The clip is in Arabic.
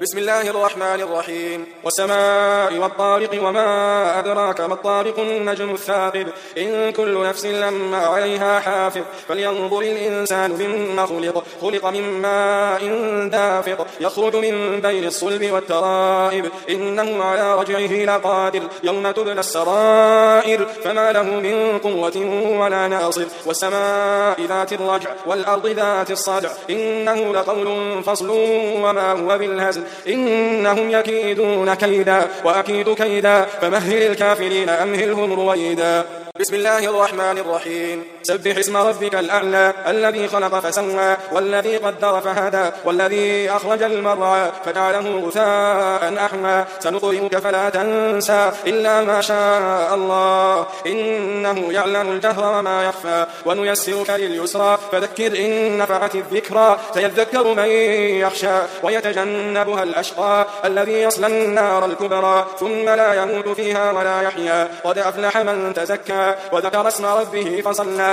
بسم الله الرحمن الرحيم. والسماء والطارق وما أدراك ما الطارق النجم الثاقب إن كل نفس لما عليها حافظ فلينظر الإنسان مما خلق من ماء دافق يخرج من بين الصلب والترائب إنه على رجعه لقادر يوم تبلى السرائر فما له من قوة ولا ناصر والسماء ذات الرجع والأرض ذات الصدع إنه لقول فصل وما هو بالهزل إنهم يكيدون كيدا وأكيد كيدا فمهل الكافرين أمهلهم رويدا. بسم الله الرحمن الرحيم. سبح اسم ربك الأعلى الذي خلق فسوى والذي قدر فهدى والذي أخرج المرعى فجعله غثاء أحوى سنقرئك فلا تنسى إلا ما شاء الله إنه يعلم الجهر وما يخفى ونيسرك لليسرى فذكر إن نفعت الذكرى سيذكر من يخشى ويتجنبها الأشقى الذي يصلى النار الكبرى ثم لا يموت فيها ولا يحيا قد أفلح من تزكى وذكر اسم ربه فصلى